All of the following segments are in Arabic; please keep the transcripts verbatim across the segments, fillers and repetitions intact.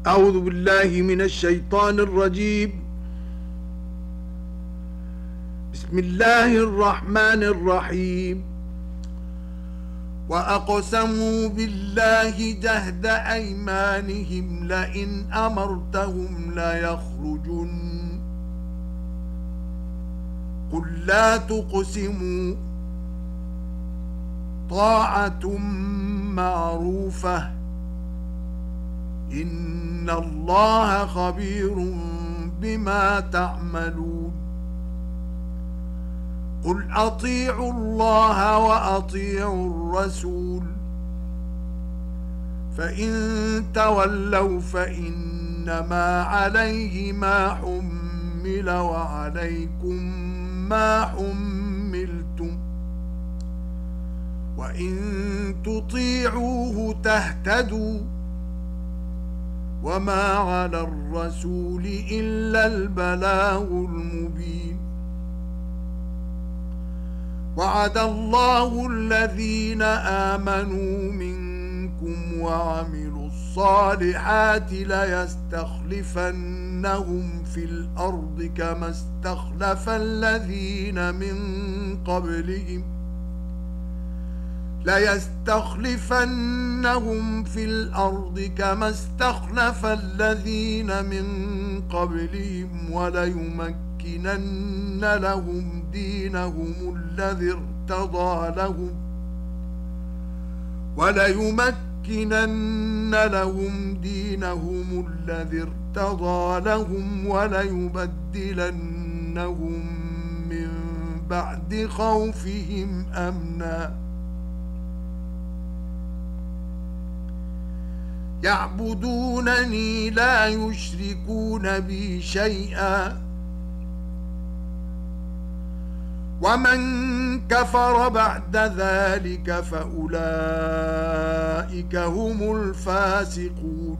أعوذ بالله من الشيطان الرجيم. بسم الله الرحمن الرحيم. وأقسموا بالله جهد أيمانهم لئن أمرتهم ليخرجن قل لا تقسموا طاعة معروفة إن الله خبير بما تعملون. قل أطيعوا الله وأطيعوا الرسول فإن تولوا فإنما عليه ما حمل وعليكم ما حملتم وإن تطيعوه تهتدوا وما على الرسول إلا البلاغ المبين. وعد الله الذين آمنوا منكم وعملوا الصالحات ليستخلفنهم في الأرض كما استخلف الذين من قبلهم ليستخلفنهم في الأرض كما استخلف الذين من قبلهم وليمكنن لهم دينهم الذي ارتضى لهم وليمكنن لهم دينهم الذي ارتضى لهم وليبدلنهم من بعد خوفهم أمنا يعبدونني لا يشركون بي شيئا ومن كفر بعد ذلك فأولئك هم الفاسقون.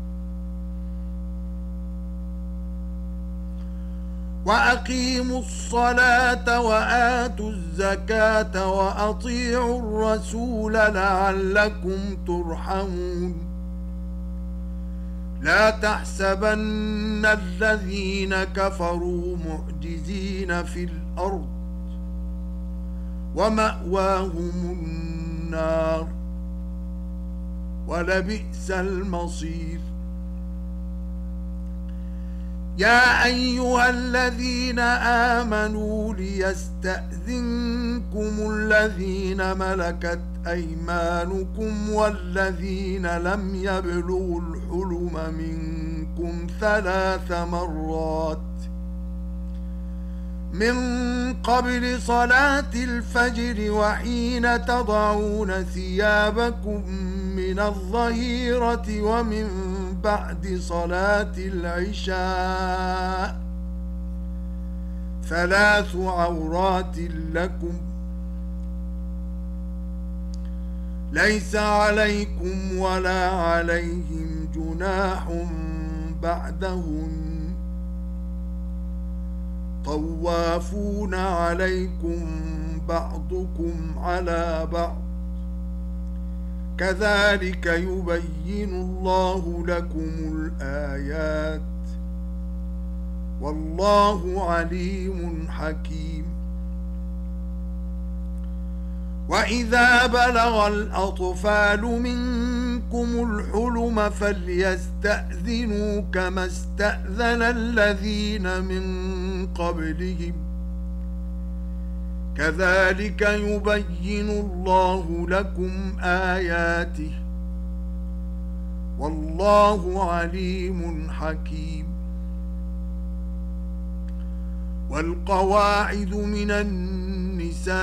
وأقيموا الصلاة وآتوا الزكاة وأطيعوا الرسول لعلكم ترحمون. لا تحسبن الذين كفروا معجزين في الأرض ومأواهم النار ولبئس المصير. يا أيها الذين آمنوا ليستأذنكم الذين ملكت أيمانكم والذين لم يبلغوا الحلم منكم ثلاث مرات من قبل صلاة الفجر وحين تضعون ثيابكم من الظهيرة ومن بعد صلاة العشاء ثلاث عورات لكم ليس عليكم ولا عليهم جناح بعدهن طوافون عليكم بعضكم على بعض كذلك يبين الله لكم الآيات والله عليم حكيم. وإذا بلغ الأطفال منكم الحلم فليستأذنوا كما استأذن الذين من قبلهم كذلك يبين الله لكم آياته والله عليم حكيم. والقواعد من النساء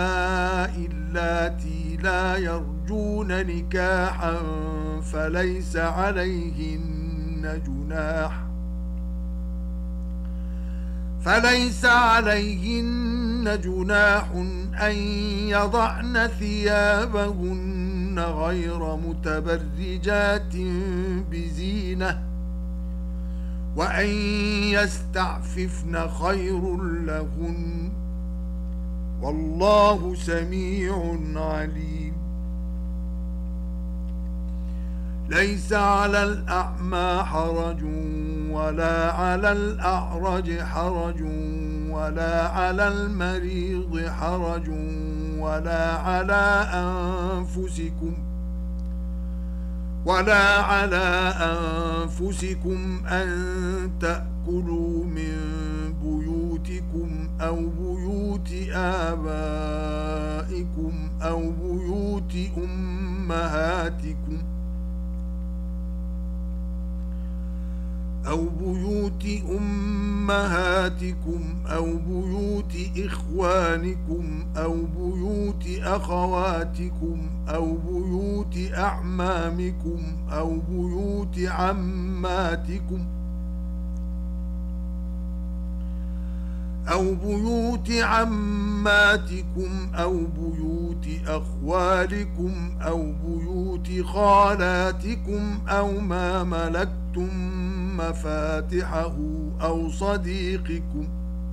اللاتي لا يرجون نكاحا فليس عليهن جناح فليس عليهن جناح أن يضعن ثيابهن غير متبرجات بزينة وأن يستعففن خير لهن والله سميع عليم. ليس على الأعمى حرج ولا على الأعرج حرج ولا على المريض حرج ولا على أنفسكم ولا على أنفسكم أن تأكلوا من بيوتكم أو بيوت آبائكم أو بيوت أمهاتكم أو بيوت أمهاتكم أو بيوت إخوانكم أو بيوت أخواتكم أو بيوت أعمامكم أو بيوت عماتكم أو بيوت عماتكم أو بيوت أخوالكم أو بيوت خالاتكم أو ما ملكتم مفاتحه أو صديقكم.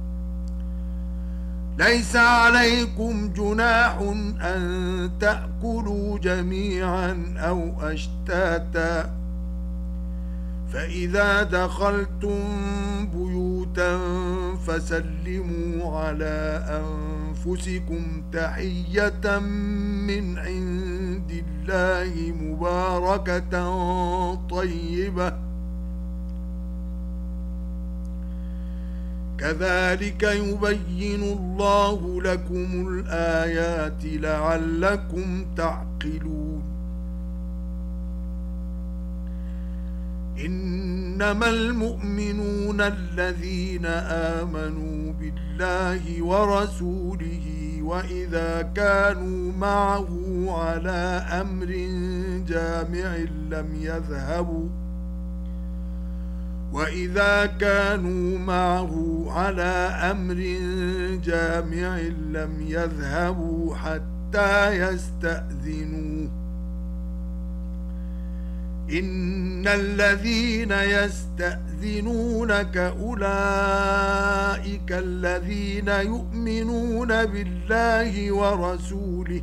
ليس عليكم جناح أن تأكلوا جميعا أو أشتاتا، فإذا دخلتم بيوتا فسلموا على أنفسكم تحية من عند الله مباركة طيبة، كذلك يبين الله لكم الآيات لعلكم تعقلون. إنما المؤمنون الذين آمنوا بالله ورسوله وإذا كانوا معه على أمر جامع لم يذهبوا وإذا كانوا معه على أمر جامع لم يذهبوا حتى يستأذنوه. إن الذين يستأذنونك أولئك الذين يؤمنون بالله ورسوله،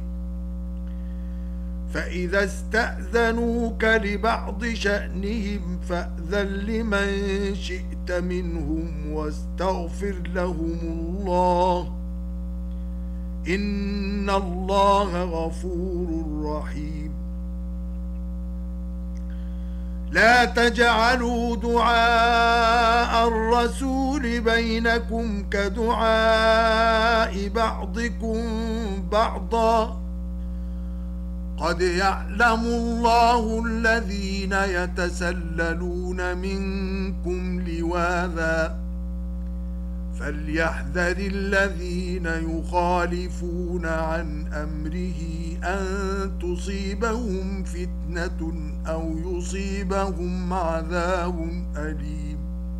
فإذا استأذنوك لبعض شأنهم فأذن لمن شئت منهم واستغفر لهم الله، إن الله غفور رحيم. لا تجعلوا دعاء الرسول بينكم كدعاء بعضكم بعضا، قد يعلم الله الذين يتسللون منكم لواذا، فليحذر الذين يخالفون عن أمره أن تصيبهم فتنة أو يصيبهم عذاب أليم.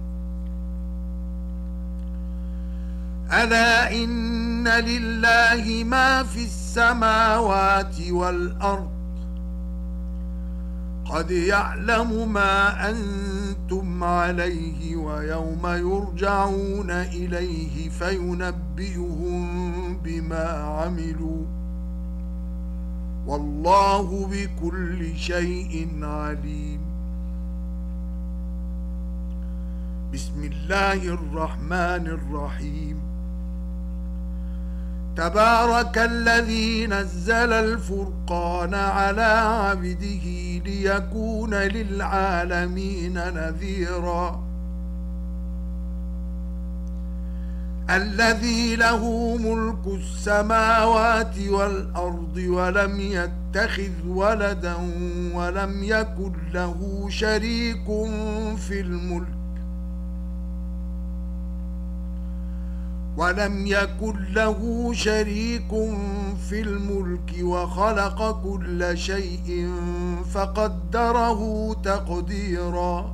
ألا إن لله ما في السماوات والأرض، قد يعلم ما أنتم عليه ويوم يرجعون إليه فينبئهم بما عملوا، والله بكل شيء عليم. بسم الله الرحمن الرحيم. تبارك الذي نزل الفرقان على عبده ليكون للعالمين نذيرا، الذي له ملك السماوات والأرض ولم يتخذ ولدا ولم يكن له شريك في الملك ولم يكن له شريك في الملك وخلق كل شيء فقدره تقديرا.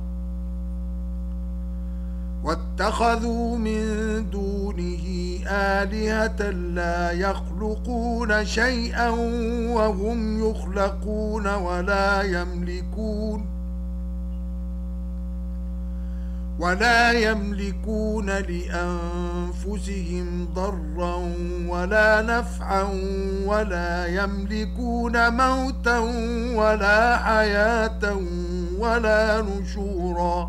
واتخذوا من دونه آلهة لا يخلقون شيئا وهم يخلقون ولا يملكون ولا يملكون لأنفسهم ضرا ولا نفعا ولا يملكون موتا ولا حياة ولا نشورا.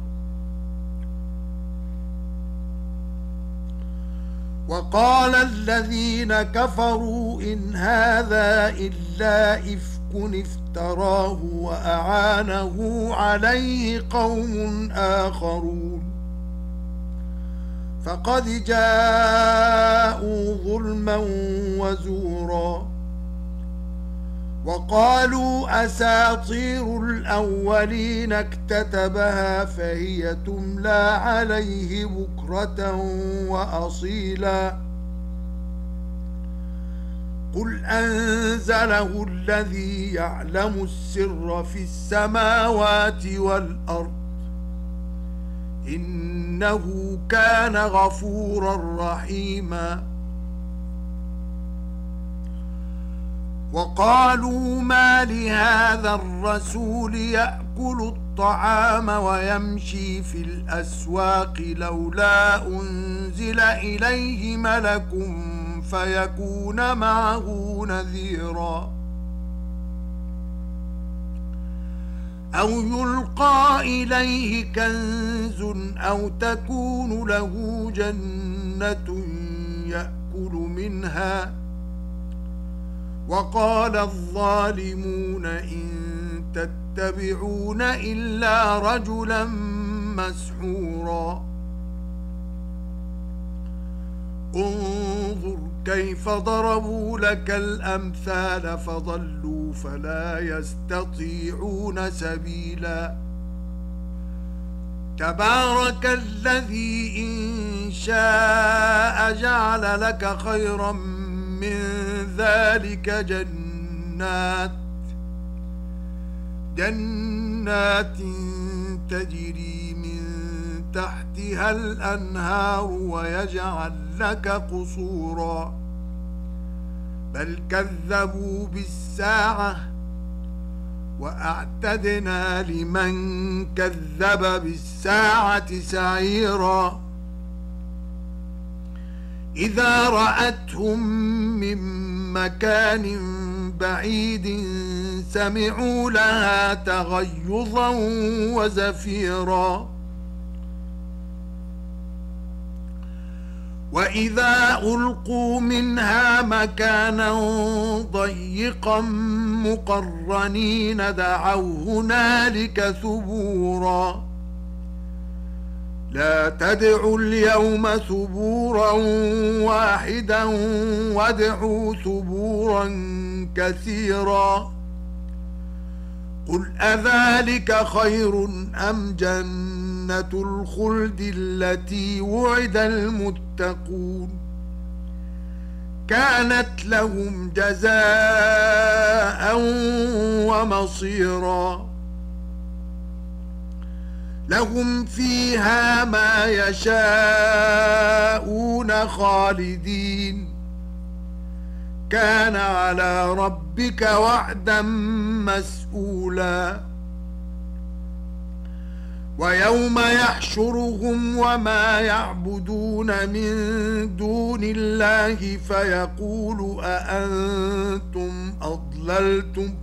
وقال الذين كفروا إن هذا إلا إفك افتراه وأعانه عليه قوم آخرون فقد جاءوا ظلما وزورا. وقالوا أساطير الأولين اكتتبها فهي تملى عليه بكرة وأصيلا. قل أنزله الذي يعلم السر في السماوات والأرض إنه كان غفورا رحيما. وقالوا ما لهذا الرسول يأكل الطعام ويمشي في الأسواق لولا أنزل إليه ملك فيكون معه نذيرا أو يلقى إليه كنز أو تكون له جنة يأكل منها. وقال الظالمون إن تتبعون إلا رجلا مسحورا. انظر كيف ضربوا لك الأمثال فضلوا فلا يستطيعون سبيلا. تبارك الذي إن شاء جعل لك خيرا من ذلك جنات جنات تجري من تحتها الأنهار ويجعل لك قصورا بل كذبوا بالساعة وأعتدنا لمن كذب بالساعة سعيرا. إذا رأتهم من مكان بعيد سمعوا لها تغيظا وزفيرا. وإذا ألقوا منها مكانا ضيقا مقرنين دعوا هنالك ثبورا. لا تدعوا اليوم ثبورا واحدا وادعوا ثبورا كثيرا. قل أذلك خير أم جنة الخلد التي وعد المتقون كانت لهم جزاء ومصيرا. لهم فيها ما يشاءون خالدين كان على ربك وعدا مسئولا. ويوم يحشرهم وما يعبدون من دون الله فيقول أأنتم أضللتم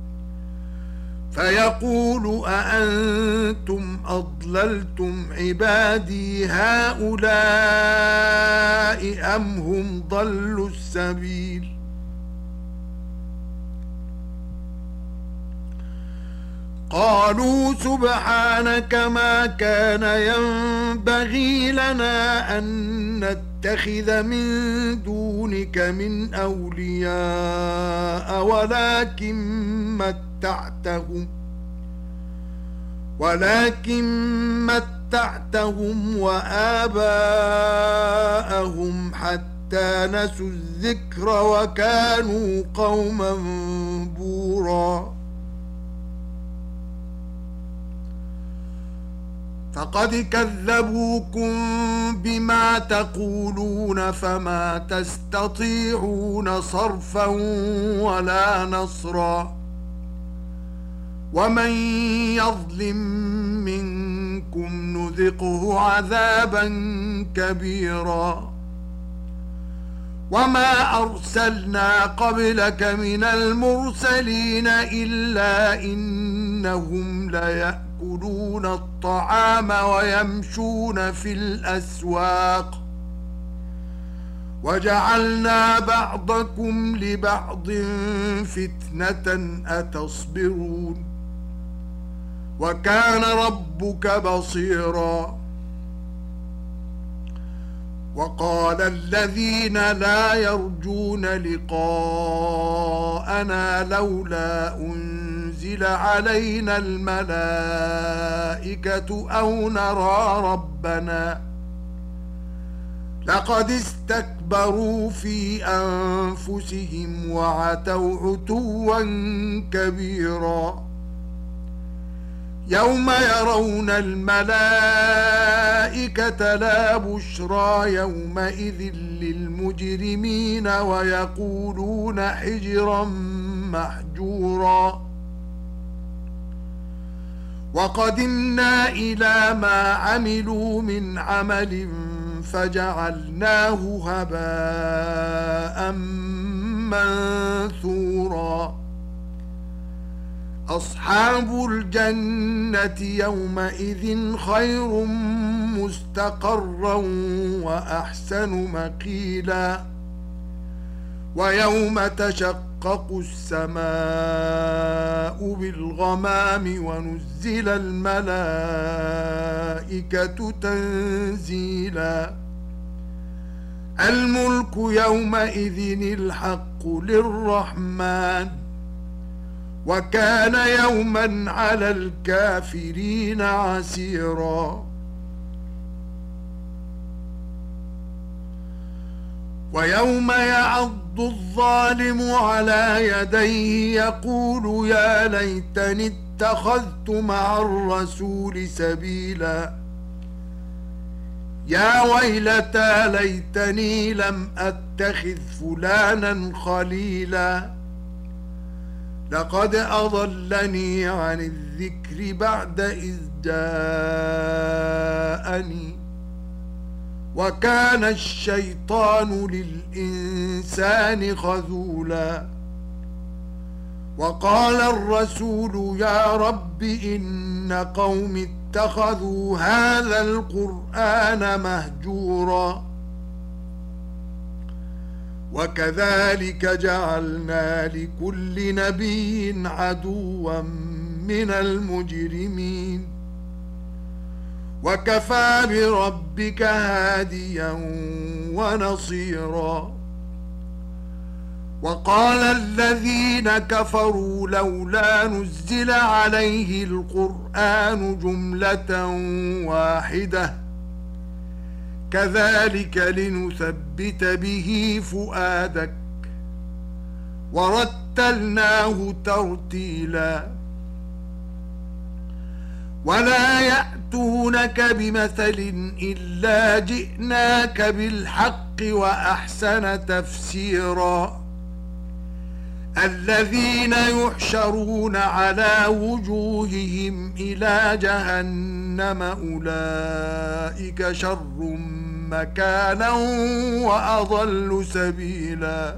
فيقول أأنتم أضللتم عبادي هؤلاء أم هم ضلوا السبيل. قالوا سبحانك ما كان ينبغي لنا أن نتخذ من دونك من أولياء ولكن متعتهم ولكن متعتهم وآباءهم حتى نسوا الذكر وكانوا قوما بورا. فقد كذبوكم بما تقولون فما تستطيعون صرفا ولا نصرا. ومن يظلم منكم نذقه عذابا كبيرا. وما أرسلنا قبلك من المرسلين إلا إنهم ليأكلون الطعام ويمشون في الأسواق وجعلنا بعضكم لبعض فتنة أتصبرون وكان ربك بصيرا. وقال الذين لا يرجون لقاءنا لولا أنزل علينا الملائكة أو نرى ربنا لقد استكبروا في أنفسهم وعتوا عتوا كبيرا. يوم يرون الملائكة لا بشرى يومئذ للمجرمين ويقولون حجرا محجورا. وقدمنا إلى ما عملوا من عمل فجعلناه هباء منثورا. أصحاب الجنة يومئذ خير مستقرا وأحسن مقيلا. ويوم تشقق السماء بالغمام ونزل الملائكة تنزيلا. الملك يومئذ الحق للرحمن وكان يوما على الكافرين عسيرا. ويوم يعض الظالم على يديه يقول يا ليتني اتخذت مع الرسول سبيلا. يا ويلتى ليتني لم أتخذ فلانا خليلا لقد أضلني عن الذكر بعد إذ جاءني وكان الشيطان للإنسان خذولا. وقال الرسول يا رب إن قوم اتخذوا هذا القرآن مهجورا. وكذلك جعلنا لكل نبي عدوا من المجرمين وكفى بربك هاديا ونصيرا. وقال الذين كفروا لولا نزل عليه القرآن جملة واحدة كذلك لنثبت به فؤادك ورتلناه ترتيلا. ولا يأتونك بمثل إلا جئناك بالحق وأحسن تفسيرا. الذين يحشرون على وجوههم إلى جهنم أولئك شر مكانا وأضل سبيلا.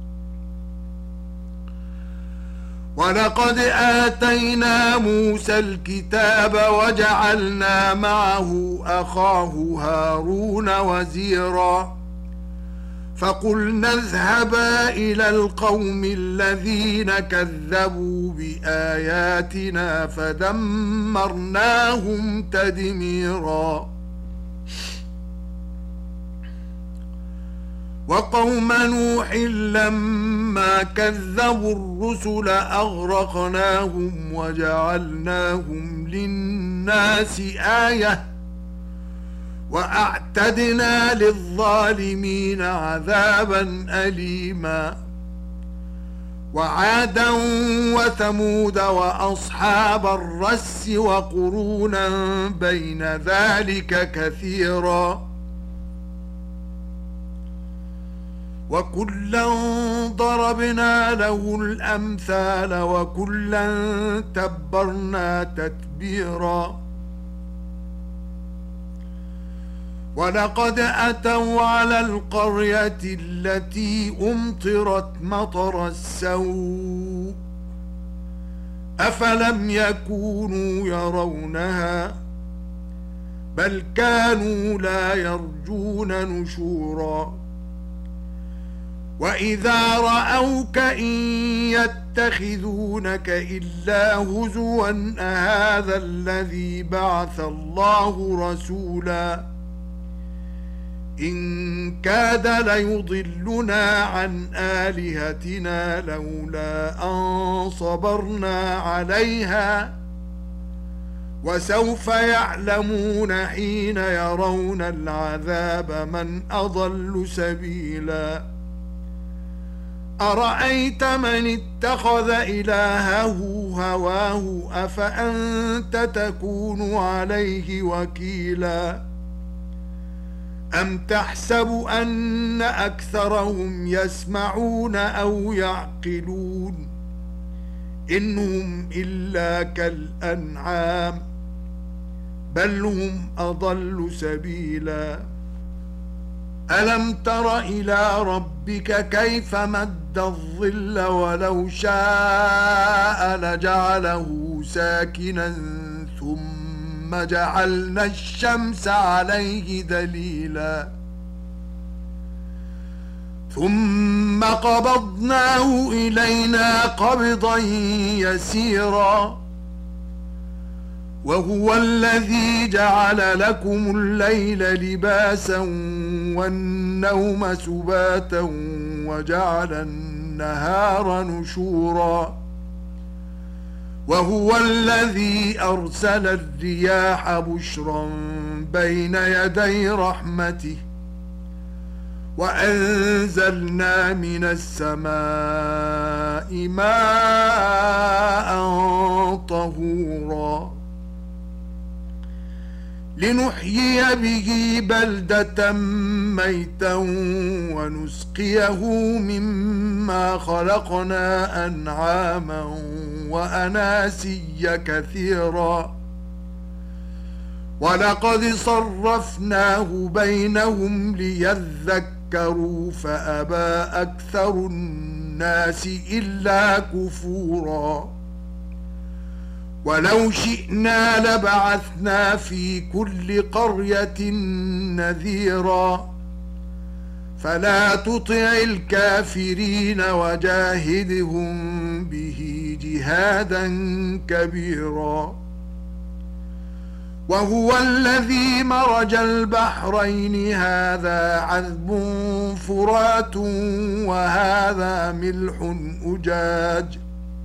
ولقد آتينا موسى الكتاب وجعلنا معه أخاه هارون وزيرا فقلنا اذهبا إلى القوم الذين كذبوا بآياتنا فدمرناهم تدميرا. وقوم نوح لما كذبوا الرسل أغرقناهم وجعلناهم للناس آية وأعتدنا للظالمين عذابا أليما. وعادا وثمود وأصحاب الرس وقرونا بين ذلك كثيرا وكلا ضربنا له الأمثال وكلا تبرنا تتبيرا. ولقد أتوا على القرية التي أمطرت مطر السوء أفلم يكونوا يرونها بل كانوا لا يرجون نشورا وإذا رأوك إن يتخذونك إلا هزوا أهذا الذي بعث الله رسولا إن كاد ليضلنا عن آلهتنا لولا أن صبرنا عليها وسوف يعلمون حين يرون العذاب من أضل سبيلا أرأيت من اتخذ إلهه هواه أفأنت تكون عليه وكيلا أم تحسب أن أكثرهم يسمعون أو يعقلون إن هم إلا كالأنعام بل هم أضل سبيلا ألم تر إلى ربك كيف مد الظل ولو شاء لجعله ساكنا ثم جعلنا الشمس عليه دليلا ثم قبضناه إلينا قبضا يسيرا وهو الذي جعل لكم الليل لباسا والنوم سباتا وجعل النهار نشورا وهو الذي أرسل الرياح بشرا بين يدي رحمته وأنزلنا من السماء ماء طهورا لنحيي به بلدة ميتا ونسقيه مما خلقنا أنعاما وأناسيا كثيرا ولقد صرفناه بينهم ليذكروا فأبى أكثر الناس إلا كفورا ولو شئنا لبعثنا في كل قرية نذيرا فلا تطع الكافرين وجاهدهم به جهادا كبيرا وهو الذي مرج البحرين هذا عذب فرات وهذا ملح أجاج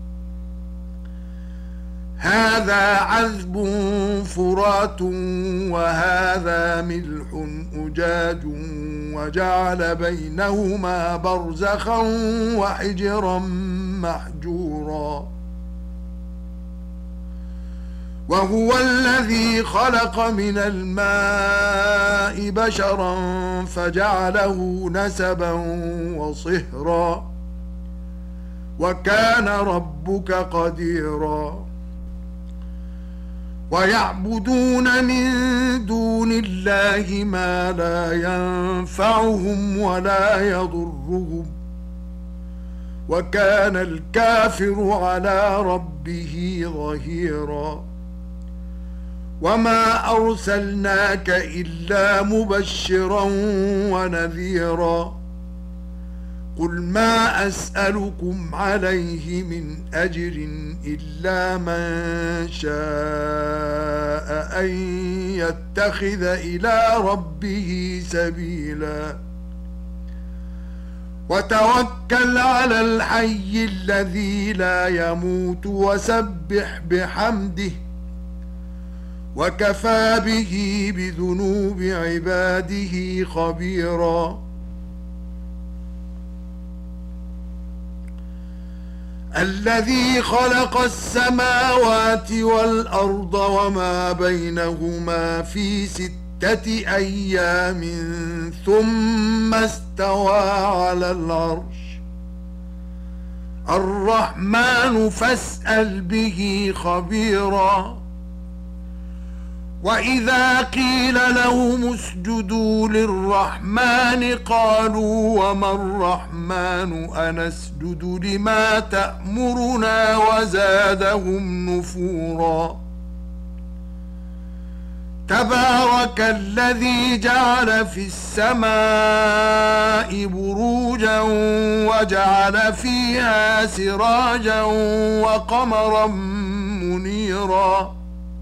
هذا عذب فرات وهذا ملح أجاج وجعل بينهما برزخا وحجرا محجورا وهو الذي خلق من الماء بشرا فجعله نسبا وصهرا وكان ربك قديرا ويعبدون من دون الله ما لا ينفعهم ولا يضرهم وكان الكافر على ربه ظهيرا وما أرسلناك إلا مبشرا ونذيرا قل ما أسألكم عليه من أجر إلا من شاء أن يتخذ إلى ربه سبيلا وتوكل على الحي الذي لا يموت وسبح بحمده وكفى به بذنوب عباده خبيرا الذي خلق السماوات والأرض وما بينهما في ستة أيام ثم استوى على العرش الرحمن فاسأل به خبيرا وإذا قيل لهم اسجدوا للرحمن قالوا وما الرحمن أنسجد لما تأمرنا وزادهم نفورا تبارك الذي جعل في السماء بروجا وجعل فيها سراجا وقمرا منيرا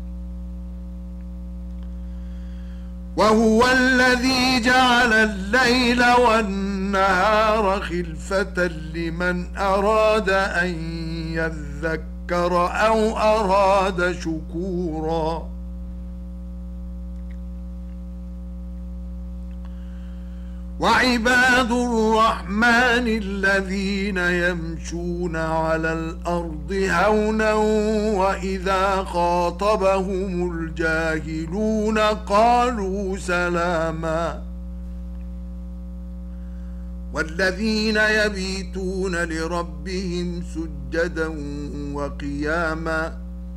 وهو الذي جعل الليل والنهار خلفة لمن أراد أن يذكر أو أراد شكورا وعباد الرحمن الذين يمشون على الأرض هونا وإذا خاطبهم الجاهلون قالوا سلاما والذين يبيتون لربهم سجدا وقياما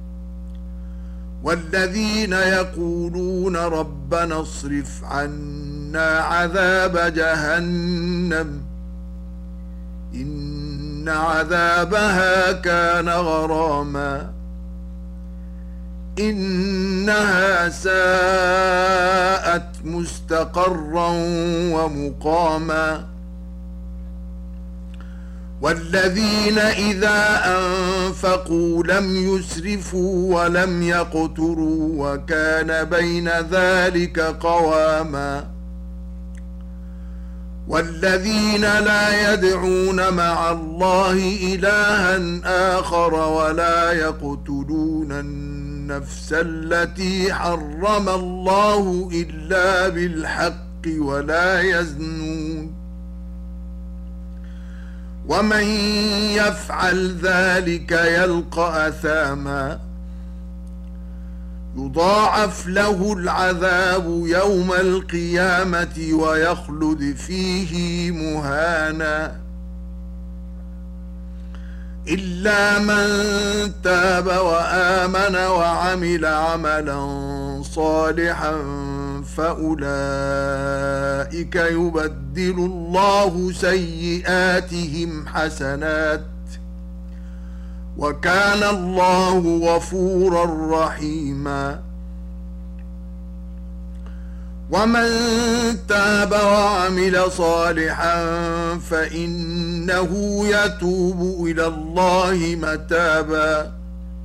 والذين يقولون ربنا اصرف عنا عذاب جهنم إن عذابها كان غراما إنها ساءت مستقرا ومقاما والذين إذا أنفقوا لم يسرفوا ولم يقتروا وكان بين ذلك قواما والذين لا يدعون مع الله إلها آخر ولا يقتلون النفس التي حرم الله إلا بالحق ولا يزنون ومن يفعل ذلك يلقى أثاما يضاعف له العذاب يوم القيامة ويخلد فيه مهانا إلا من تاب وآمن وعمل عملا صالحا فأولئك يبدل الله سيئاتهم حسنات وكان الله غفورا رحيما ومن تاب وعمل صالحا فإنه يتوب إلى الله متابا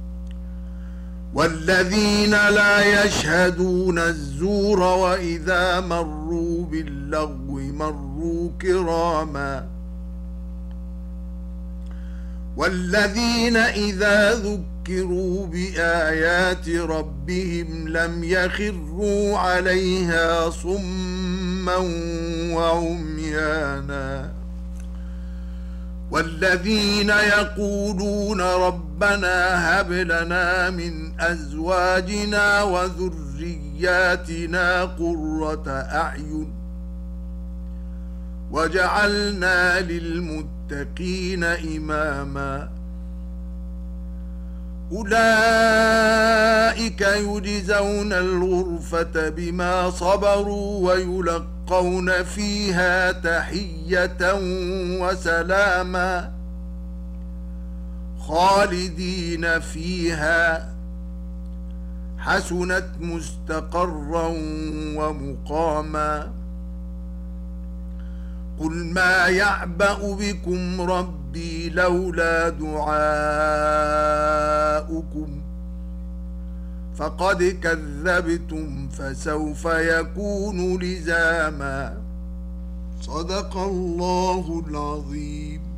والذين لا يشهدون الزور وإذا مروا باللغو مروا كراما والذين إذا ذكروا بآيات ربهم لم يخروا عليها صما وعميانا والذين يقولون ربنا هب لنا من أزواجنا وذرياتنا قرة أعين وجعلنا للمتقين إماما أولئك يجزون الغرفة بما صبروا ويلقون فيها تحية وسلاما خالدين فيها حسنت مستقرا ومقاما قل ما يعبأ بكم ربي لولا دعاؤكم فقد كذبتم فسوف يكون لزاما صدق الله العظيم.